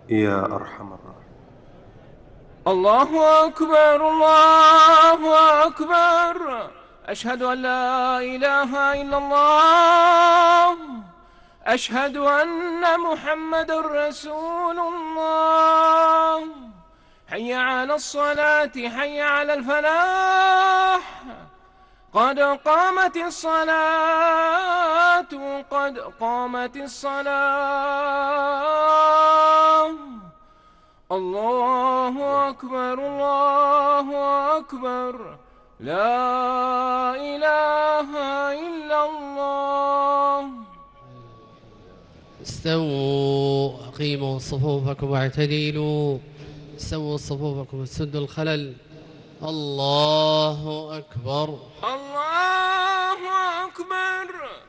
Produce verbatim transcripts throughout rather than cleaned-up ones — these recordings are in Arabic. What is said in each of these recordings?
يا أرحم الراحمين. الله أكبر الله أكبر. أشهد أن لا إله إلا الله. أشهد أن محمد رسول الله. حي على الصلاة حي على الفلاح. قد قامت الصلاة قد قامت الصلاة. الله أكبر الله أكبر. لا إله إلا الله. استووا أقيموا صفوفكم واعتدلوا. سووا صفوفكم وسدوا الخلل. الله أكبر. الله أكبر.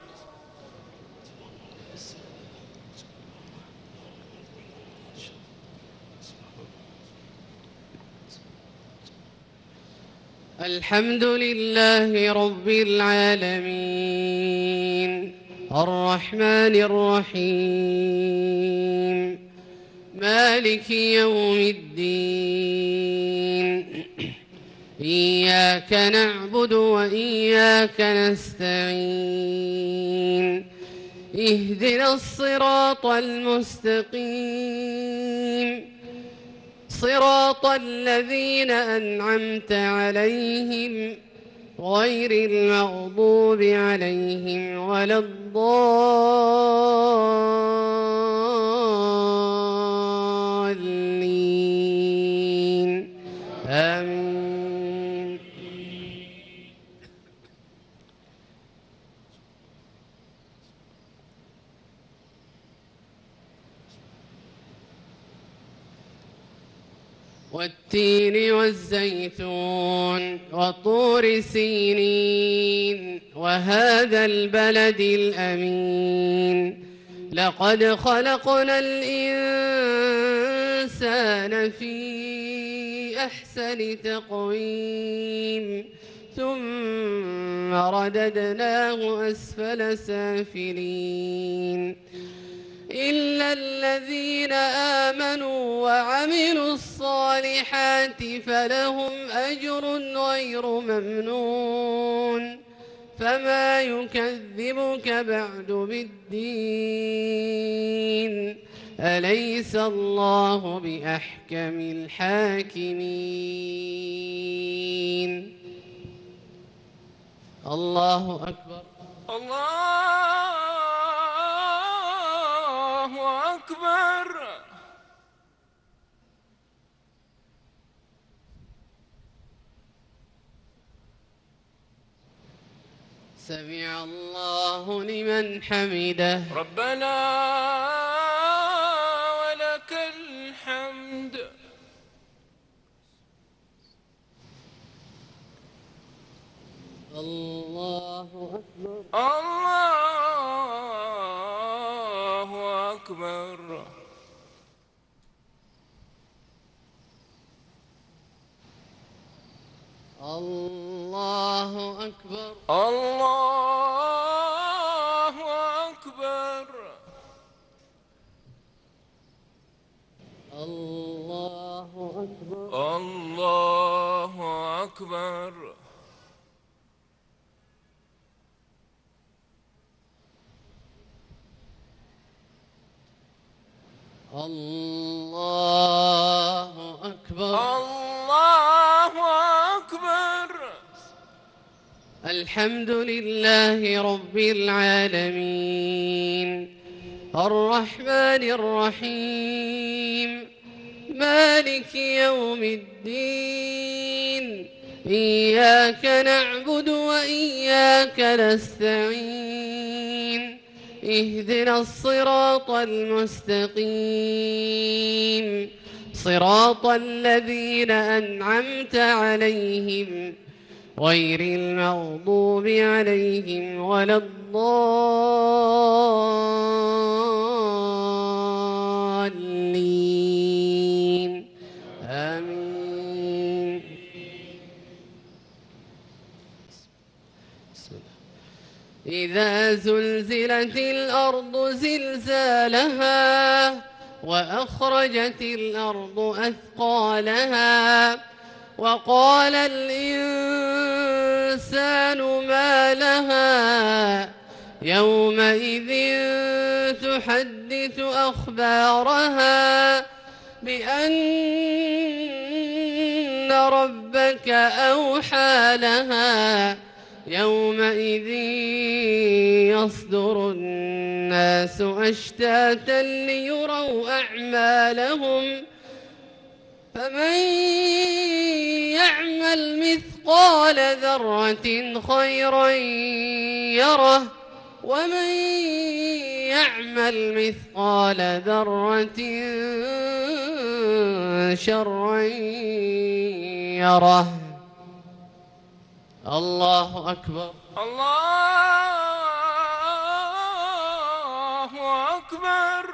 الحمد لله رب العالمين الرحمن الرحيم مالك يوم الدين. إياك نعبد وإياك نستعين. اهدنا الصراط المستقيم صراط الذين أنعمت عليهم غير المغضوب عليهم ولا الضالين. آمين. والتين والزيتون وطور سينين وهذا البلد الأمين. لقد خلقنا الإنسان في أحسن تقويم ثم رددناه أسفل سافلين إلا الذين آمنوا وعملوا الصالحات فلهم أجر غير ممنون. فما يكذبك بعد بالدين. أليس الله بأحكم الحاكمين. الله أكبر. الله أكبر. سمع الله لمن حمده. ربنا ولك الحمد. الله أكبر. الله أكبر. الله أكبر. الله أكبر. الله أكبر. الله أكبر. الله أكبر. الله أكبر. الحمد لله رب العالمين الرحمن الرحيم مالك يوم الدين. إياك نعبد وإياك نستعين. اهدنا الصراط المستقيم صراط الذين أنعمت عليهم غير المغضوب عليهم ولا الضالين. آمين. بسم الله. إذا زلزلت الأرض زلزالها وأخرجت الأرض أثقالها وقال الإنسان ما لها يومئذ تحدث أخبارها بأن ربك أوحى لها يومئذ يصدر الناس أشتاتا ليروا أعمالهم فمن يعمل مثقال ذرة خيرا يره ومن يعمل مثقال ذرة شرا يره. الله أكبر. الله أكبر.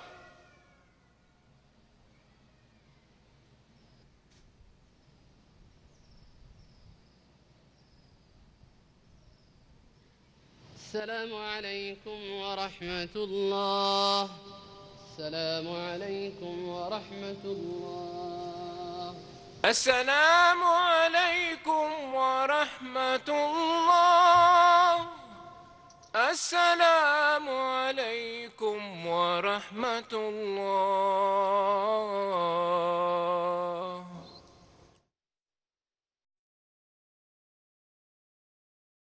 السلام عليكم ورحمة الله. السلام عليكم ورحمة الله. السلام عليكم ورحمة الله. السلام عليكم ورحمة الله.